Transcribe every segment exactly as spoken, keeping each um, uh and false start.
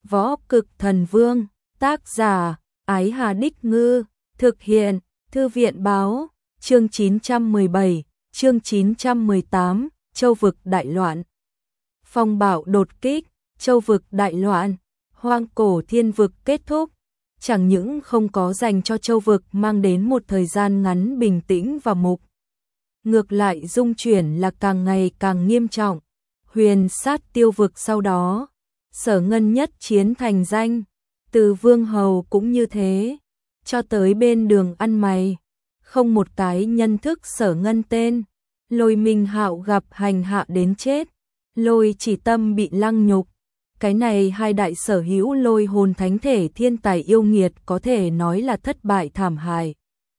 Võ Cực Thần Vương, tác giả, Ái Hà Đích Ngư, thực hiện, Thư viện Báo, chương chín trăm mười bảy, chương chín trăm mười tám, Châu vực đại loạn. Phong bạo đột kích, Châu vực đại loạn, Hoang cổ thiên vực kết thúc, chẳng những không có dành cho Châu vực mang đến một thời gian ngắn bình tĩnh và mục. Ngược lại dung chuyển là càng ngày càng nghiêm trọng. Huyền Sát Tiêu vực sau đó, Sở Ngân nhất chiến thành danh, từ Vương Hầu cũng như thế, cho tới bên đường ăn mày, không một cái nhân thức Sở Ngân tên. Lôi Minh Hạo gặp hành hạ đến chết, Lôi Chỉ Tâm bị lăng nhục. Cái này hai đại sở hữu lôi hồn thánh thể thiên tài yêu nghiệt có thể nói là thất bại thảm hại.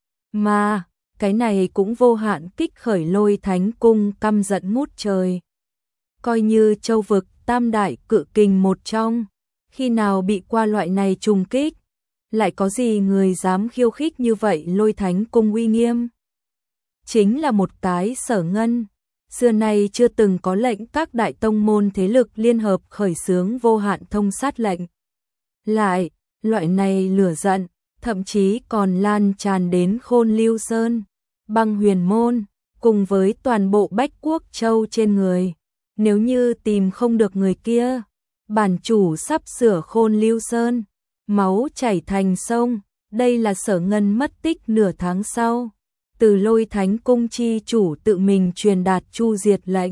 Mà, cái này cũng vô hạn kích khởi Lôi Thánh Cung căm giận ngút trời. Coi như Châu vực tam đại cự kình một trong, khi nào bị qua loại này trùng kích, lại có gì người dám khiêu khích như vậy Lôi Thánh Cung uy nghiêm. Chính là một cái Sở Ngân, xưa nay chưa từng có lệnh các đại tông môn thế lực liên hợp khởi xướng vô hạn thông sát lệnh. Lại, loại này lửa giận, thậm chí còn lan tràn đến Khôn Lưu Sơn, Băng Huyền Môn, cùng với toàn bộ Bách Quốc Châu trên người. Nếu như tìm không được người kia, bản chủ sắp sửa Khôn Lưu Sơn, máu chảy thành sông. Đây là Sở Ngân mất tích nửa tháng sau, từ Lôi Thánh Cung chi chủ tự mình truyền đạt chu diệt lệnh.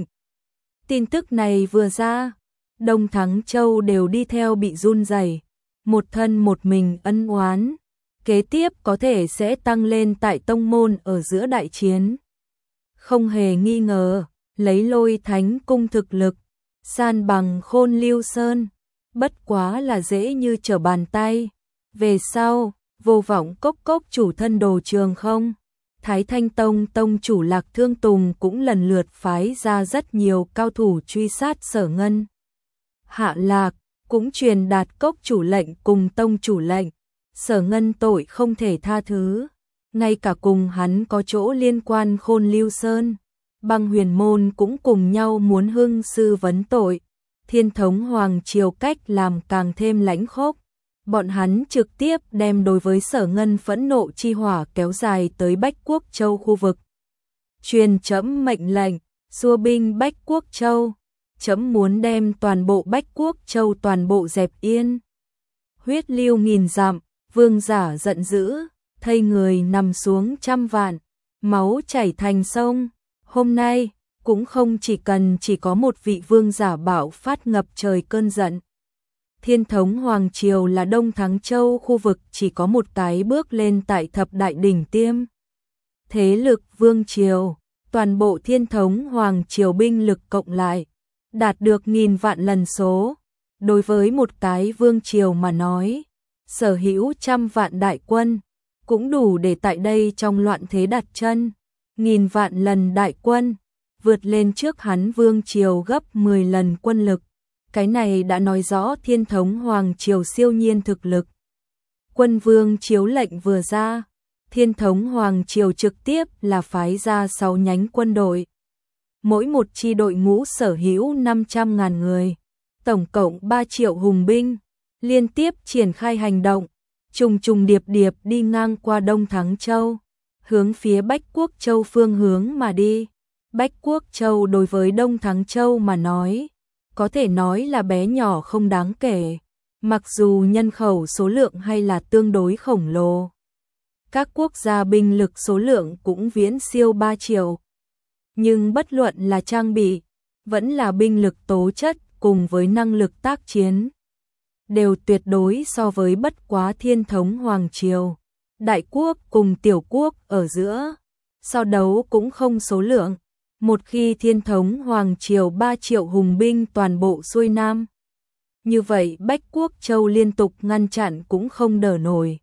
Tin tức này vừa ra, Đông Thắng Châu đều đi theo bị run rẩy, một thân một mình ân oán, kế tiếp có thể sẽ tăng lên tại tông môn ở giữa đại chiến. Không hề nghi ngờ, lấy Lôi Thánh Cung thực lực, san bằng Khôn Lưu Sơn, bất quá là dễ như trở bàn tay. Về sau, Vô Vọng Cốc Cốc chủ thân Đồ Trường Không, Thái Thanh Tông tông chủ Lạc Thương Tùng cũng lần lượt phái ra rất nhiều cao thủ truy sát Sở Ngân. Hạ Lạc cũng truyền đạt cốc chủ lệnh cùng tông chủ lệnh, Sở Ngân tội không thể tha thứ, ngay cả cùng hắn có chỗ liên quan Khôn Lưu Sơn, Băng Huyền Môn cũng cùng nhau muốn hưng sư vấn tội. Thiên Thống Hoàng triều cách làm càng thêm lãnh khốc. Bọn hắn trực tiếp đem đối với Sở Ngân phẫn nộ chi hỏa kéo dài tới Bách Quốc Châu khu vực. Truyền trẫm mệnh lệnh, xua binh Bách Quốc Châu, trẫm muốn đem toàn bộ Bách Quốc Châu toàn bộ dẹp yên. Huyết lưu nghìn dặm, vương giả giận dữ, thây người nằm xuống trăm vạn, máu chảy thành sông. Hôm nay, cũng không chỉ cần chỉ có một vị vương giả bạo phát ngập trời cơn giận. Thiên Thống Hoàng triều là Đông Thắng Châu khu vực chỉ có một cái bước lên tại thập đại đỉnh tiêm. Thế lực vương triều, toàn bộ Thiên Thống Hoàng triều binh lực cộng lại, đạt được nghìn vạn lần số. Đối với một cái vương triều mà nói, sở hữu trăm vạn đại quân, cũng đủ để tại đây trong loạn thế đặt chân. Nghìn vạn lần đại quân, vượt lên trước hắn vương triều gấp mười lần quân lực. Cái này đã nói rõ Thiên Thống Hoàng triều siêu nhiên thực lực. Quân vương chiếu lệnh vừa ra, Thiên Thống Hoàng triều trực tiếp là phái ra sáu nhánh quân đội. Mỗi một chi đội ngũ sở hữu năm trăm ngàn người, tổng cộng ba triệu hùng binh, liên tiếp triển khai hành động, trùng trùng điệp điệp đi ngang qua Đông Thắng Châu, hướng phía Bách Quốc Châu phương hướng mà đi. Bách Quốc Châu đối với Đông Thắng Châu mà nói, có thể nói là bé nhỏ không đáng kể, mặc dù nhân khẩu số lượng hay là tương đối khổng lồ. Các quốc gia binh lực số lượng cũng viễn siêu ba triệu. Nhưng bất luận là trang bị, vẫn là binh lực tố chất cùng với năng lực tác chiến, đều tuyệt đối so với bất quá Thiên Thống Hoàng triều. Đại quốc cùng tiểu quốc ở giữa, so đấu cũng không số lượng. Một khi Thiên Thống Hoàng triều ba triệu hùng binh toàn bộ xuôi nam, như vậy Bách Quốc Châu liên tục ngăn chặn cũng không đỡ nổi.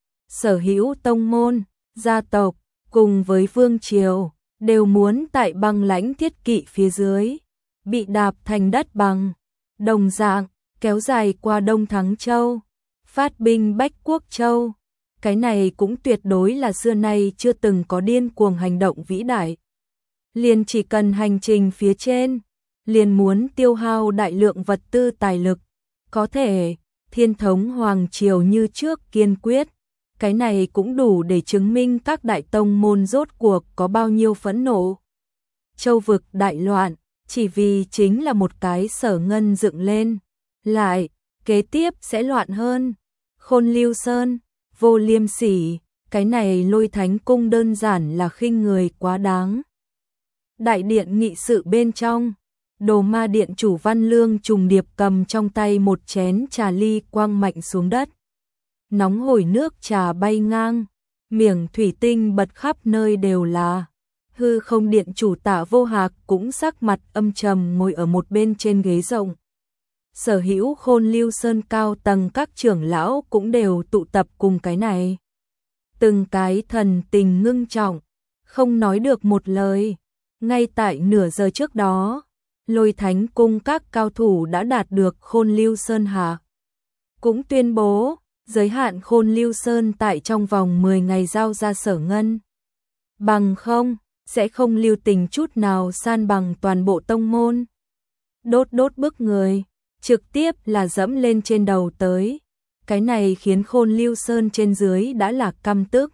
Sở hữu tông môn, gia tộc, cùng với vương triều, đều muốn tại băng lãnh thiết kỵ phía dưới, bị đạp thành đất bằng. Đồng dạng, kéo dài qua Đông Thắng Châu, phát binh Bách Quốc Châu. Cái này cũng tuyệt đối là xưa nay chưa từng có điên cuồng hành động vĩ đại. Liền chỉ cần hành trình phía trên, liền muốn tiêu hao đại lượng vật tư tài lực, có thể Thiên thống Hoàng Triều như trước kiên quyết. Cái này cũng đủ để chứng minh các đại tông môn rốt cuộc có bao nhiêu phẫn nộ. Châu vực đại loạn, chỉ vì chính là một cái Sở Ngân dựng lên. Lại, kế tiếp sẽ loạn hơn. Khôn Lưu Sơn, vô liêm sỉ, cái này Lôi Thánh Cung đơn giản là khinh người quá đáng. Đại điện nghị sự bên trong, Đồ Ma điện chủ Văn Lương trùng điệp cầm trong tay một chén trà ly quăng mạnh xuống đất. Nóng hổi nước trà bay ngang, miệng thủy tinh bật khắp nơi đều là. Hư Không điện chủ Tạ Vô Hạc cũng sắc mặt âm trầm ngồi ở một bên trên ghế rộng. Sở hữu Khôn Lưu Sơn cao tầng các trưởng lão cũng đều tụ tập cùng cái này. Từng cái thần tình ngưng trọng, không nói được một lời. Ngay tại nửa giờ trước đó, Lôi Thánh Cung các cao thủ đã đạt được Khôn Lưu Sơn hạ. Cũng tuyên bố, giới hạn Khôn Lưu Sơn tại trong vòng mười ngày giao ra Sở Ngân. Bằng không, sẽ không lưu tình chút nào san bằng toàn bộ tông môn. Đốt đốt bức người, trực tiếp là dẫm lên trên đầu tới. Cái này khiến Khôn Lưu Sơn trên dưới đã là căm tức.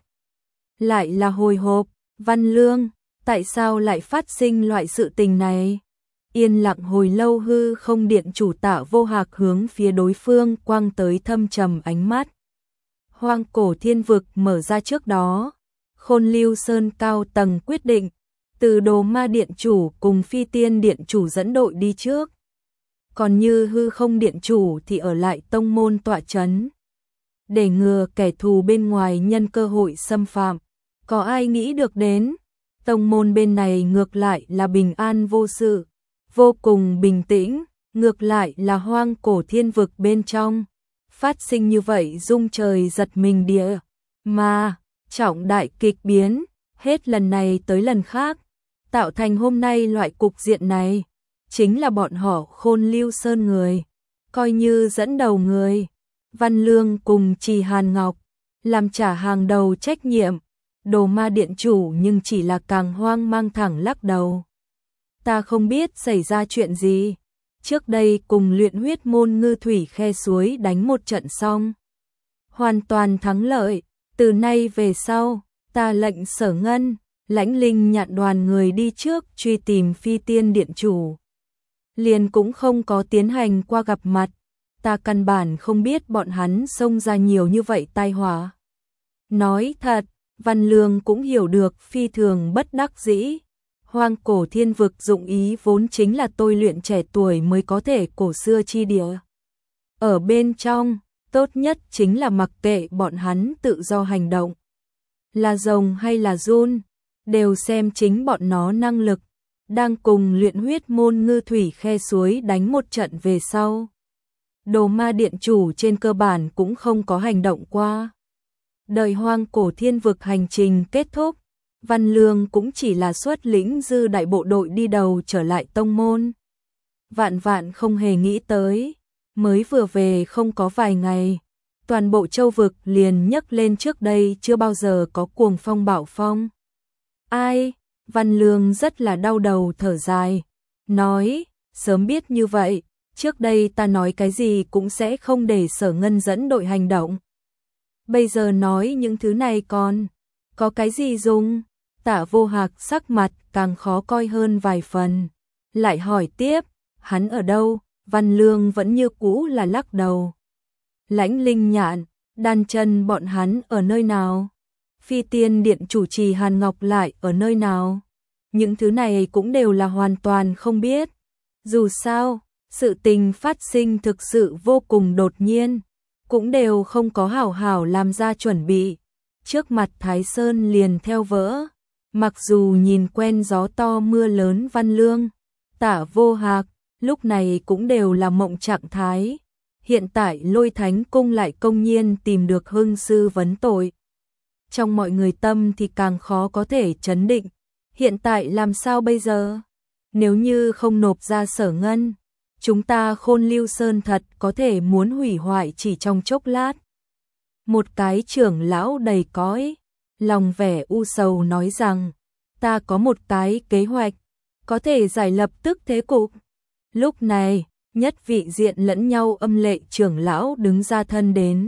Lại là hồi hộp, Văn Lương, tại sao lại phát sinh loại sự tình này? Yên lặng hồi lâu Hư Không điện chủ Tạ Vô Hạc hướng phía đối phương quăng tới thâm trầm ánh mắt. Hoang cổ thiên vực mở ra trước đó, Khôn Lưu Sơn cao tầng quyết định, từ Đồ Ma điện chủ cùng Phi Tiên điện chủ dẫn đội đi trước. Còn như Hư Không điện chủ thì ở lại tông môn tọa trấn. Để ngừa kẻ thù bên ngoài nhân cơ hội xâm phạm, có ai nghĩ được đến, tông môn bên này ngược lại là bình an vô sự, vô cùng bình tĩnh, ngược lại là hoang cổ thiên vực bên trong. Phát sinh như vậy rung trời giật mình địa, mà trọng đại kịch biến, hết lần này tới lần khác, tạo thành hôm nay loại cục diện này, chính là bọn họ Khôn Lưu Sơn người, coi như dẫn đầu người, Văn Lương cùng Trì Hàn Ngọc, làm trả hàng đầu trách nhiệm, Đồ Ma điện chủ nhưng chỉ là càng hoang mang thẳng lắc đầu. Ta không biết xảy ra chuyện gì, trước đây cùng luyện huyết môn ngư thủy khe suối đánh một trận xong. Hoàn toàn thắng lợi, từ nay về sau, ta lệnh Sở Ngân, Lãnh Linh nhạn đoàn người đi trước truy tìm Phi Tiên điện chủ. Liền cũng không có tiến hành qua gặp mặt, ta căn bản không biết bọn hắn xông ra nhiều như vậy tai họa. Nói thật, Văn Lương cũng hiểu được phi thường bất đắc dĩ. Hoang cổ thiên vực dụng ý vốn chính là tôi luyện trẻ tuổi mới có thể cổ xưa chi địa. Ở bên trong, tốt nhất chính là mặc kệ bọn hắn tự do hành động. Là rồng hay là giun, đều xem chính bọn nó năng lực. Đang cùng luyện huyết môn ngư thủy khe suối đánh một trận về sau. Đồ Ma điện chủ trên cơ bản cũng không có hành động qua. Đợi hoang cổ thiên vực hành trình kết thúc, Văn Lương cũng chỉ là xuất lĩnh dư đại bộ đội đi đầu trở lại tông môn. Vạn vạn không hề nghĩ tới, mới vừa về không có vài ngày, toàn bộ châu vực liền nhấc lên trước đây chưa bao giờ có cuồng phong bão phong. Ai? Văn Lương rất là đau đầu thở dài, nói, sớm biết như vậy, trước đây ta nói cái gì cũng sẽ không để Sở Ngân dẫn đội hành động. Bây giờ nói những thứ này còn có cái gì dùng? Tạ Vô Hạc sắc mặt càng khó coi hơn vài phần, lại hỏi tiếp, hắn ở đâu? Văn Lương vẫn như cũ là lắc đầu. Lãnh Linh nhạn, Đan Chân bọn hắn ở nơi nào? Phi Tiên điện chủ Trì Hàn Ngọc lại ở nơi nào? Những thứ này cũng đều là hoàn toàn không biết. Dù sao, sự tình phát sinh thực sự vô cùng đột nhiên, cũng đều không có hảo hảo làm ra chuẩn bị. Trước mặt Thái Sơn liền theo vỡ, mặc dù nhìn quen gió to mưa lớn Văn Lương, Tạ Vô Hạc, lúc này cũng đều là mộng trạng thái. Hiện tại Lôi Thánh Cung lại công nhiên tìm được hưng sư vấn tội. Trong mọi người tâm thì càng khó có thể trấn định. Hiện tại làm sao bây giờ? Nếu như không nộp ra Sở Ngân, chúng ta Khôn Lưu Sơn thật có thể muốn hủy hoại chỉ trong chốc lát. Một cái trưởng lão đầy cõi, lòng vẻ u sầu nói rằng, ta có một cái kế hoạch, có thể giải lập tức thế cục. Lúc này, nhất vị diện lẫn nhau âm lệ trưởng lão đứng ra thân đến.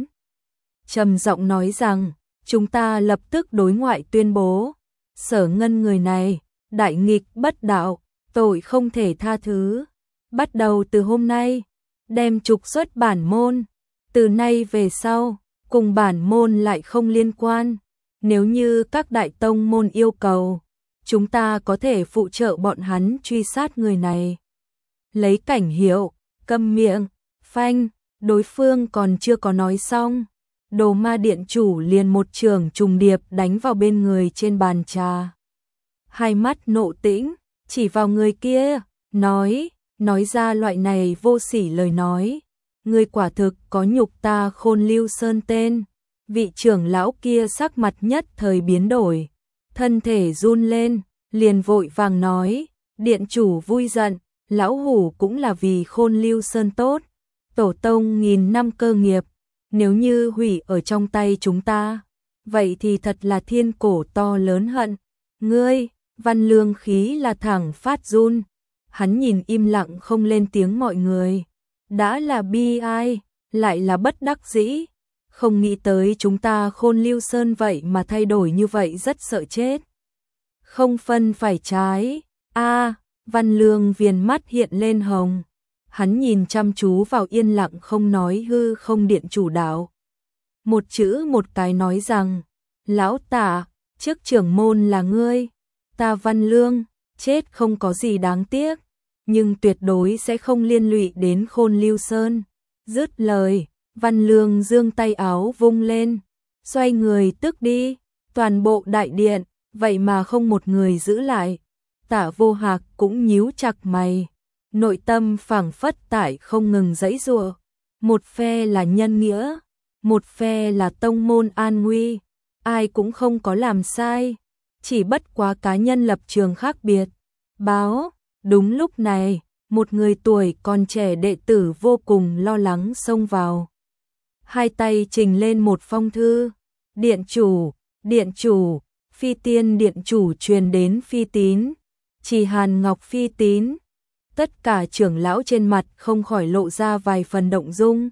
Trầm giọng nói rằng, chúng ta lập tức đối ngoại tuyên bố, Sở Ngân người này, đại nghịch bất đạo, tội không thể tha thứ. Bắt đầu từ hôm nay, đem trục xuất bản môn, từ nay về sau, cùng bản môn lại không liên quan. Nếu như các đại tông môn yêu cầu, chúng ta có thể phụ trợ bọn hắn truy sát người này. Lấy Cảnh Hiệu, câm miệng, phanh, đối phương còn chưa có nói xong. Đồ Ma điện chủ liền một trường trùng điệp đánh vào bên người trên bàn trà. Hai mắt nộ tĩnh, chỉ vào người kia, nói, nói ra loại này vô sỉ lời nói. Người quả thực có nhục ta Khôn Lưu Sơn tên. Vị trưởng lão kia sắc mặt nhất thời biến đổi, thân thể run lên, liền vội vàng nói, điện chủ vui giận, lão hủ cũng là vì Khôn Lưu Sơn tốt. Tổ tông nghìn năm cơ nghiệp, nếu như hủy ở trong tay chúng ta, vậy thì thật là thiên cổ to lớn hận. Ngươi, Văn Lương khí là thẳng phát run, hắn nhìn im lặng không lên tiếng mọi người. Đã là bi ai, lại là bất đắc dĩ. Không nghĩ tới chúng ta Khôn Lưu Sơn vậy mà thay đổi như vậy, rất sợ chết. Không phân phải trái. A, Văn Lương viền mắt hiện lên hồng. Hắn nhìn chăm chú vào yên lặng không nói hư không điện chủ đạo. Một chữ một cái nói rằng, lão Tả, trước trưởng môn là ngươi, ta Văn Lương, chết không có gì đáng tiếc, nhưng tuyệt đối sẽ không liên lụy đến Khôn Lưu Sơn. Dứt lời, Văn Lương giương tay áo vung lên, xoay người tức đi, toàn bộ đại điện, vậy mà không một người giữ lại. Tả Vô Hạc cũng nhíu chặt mày, nội tâm phảng phất tại không ngừng giãy giụa. Một phe là nhân nghĩa, một phe là tông môn an nguy, ai cũng không có làm sai, chỉ bất quá cá nhân lập trường khác biệt. Báo, đúng lúc này, một người tuổi còn trẻ đệ tử vô cùng lo lắng xông vào. Hai tay trình lên một phong thư, điện chủ, điện chủ, Phi Tiên điện chủ truyền đến Phi Tín, Chỉ Hàn Ngọc Phi Tín. Tất cả trưởng lão trên mặt không khỏi lộ ra vài phần động dung.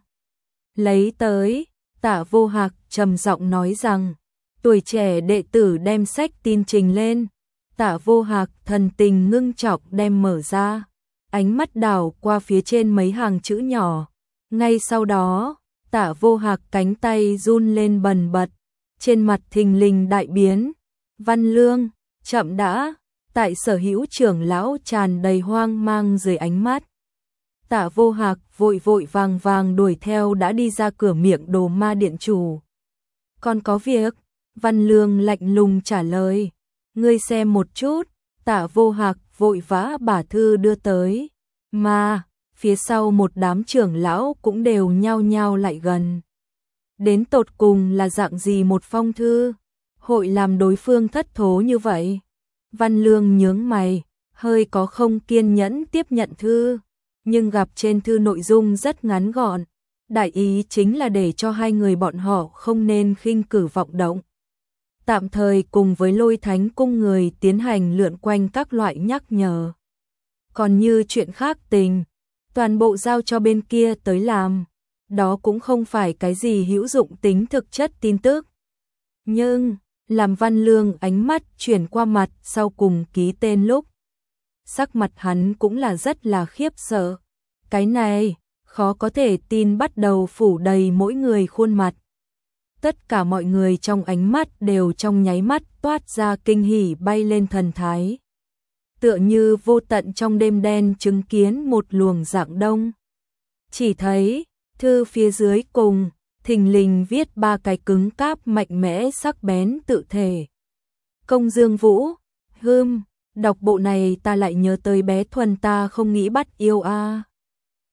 Lấy tới, Tả Vô Hạc trầm giọng nói rằng, tuổi trẻ đệ tử đem sách tin trình lên. Tả Vô Hạc thần tình ngưng trọng đem mở ra, ánh mắt đảo qua phía trên mấy hàng chữ nhỏ. Ngay sau đó, Tả Vô Hạc cánh tay run lên bần bật, trên mặt thình lình đại biến. Văn Lương, chậm đã. Tại sở hữu trưởng lão tràn đầy hoang mang dưới ánh mắt. Tả Vô Hạc vội vội vàng vàng đuổi theo đã đi ra cửa miệng Đồ Ma điện chủ. Còn có việc, Văn Lương lạnh lùng trả lời. Ngươi xem một chút. Tả Vô Hạc vội vã bả thư đưa tới. Mà, phía sau một đám trưởng lão cũng đều nhao nhao lại gần. Đến tột cùng là dạng gì một phong thư, hội làm đối phương thất thố như vậy? Văn Lương nhướng mày, hơi có không kiên nhẫn tiếp nhận thư, nhưng gặp trên thư nội dung rất ngắn gọn, đại ý chính là để cho hai người bọn họ không nên khinh cử vọng động. Tạm thời cùng với Lôi Thánh cung người tiến hành lượn quanh các loại nhắc nhở. Còn như chuyện khác tình, toàn bộ giao cho bên kia tới làm, đó cũng không phải cái gì hữu dụng tính thực chất tin tức. Nhưng làm Văn Lương ánh mắt chuyển qua mặt sau cùng ký tên lúc, sắc mặt hắn cũng là rất là khiếp sợ. Cái này, khó có thể tin bắt đầu phủ đầy mỗi người khuôn mặt. Tất cả mọi người trong ánh mắt đều trong nháy mắt toát ra kinh hỉ bay lên thần thái. Tựa như vô tận trong đêm đen chứng kiến một luồng rạng đông. Chỉ thấy, thư phía dưới cùng, thình lình viết ba cái cứng cáp mạnh mẽ sắc bén tự thể. Công Dương Vũ, hưm, đọc bộ này ta lại nhớ tới bé Thuần ta không nghĩ bắt yêu a.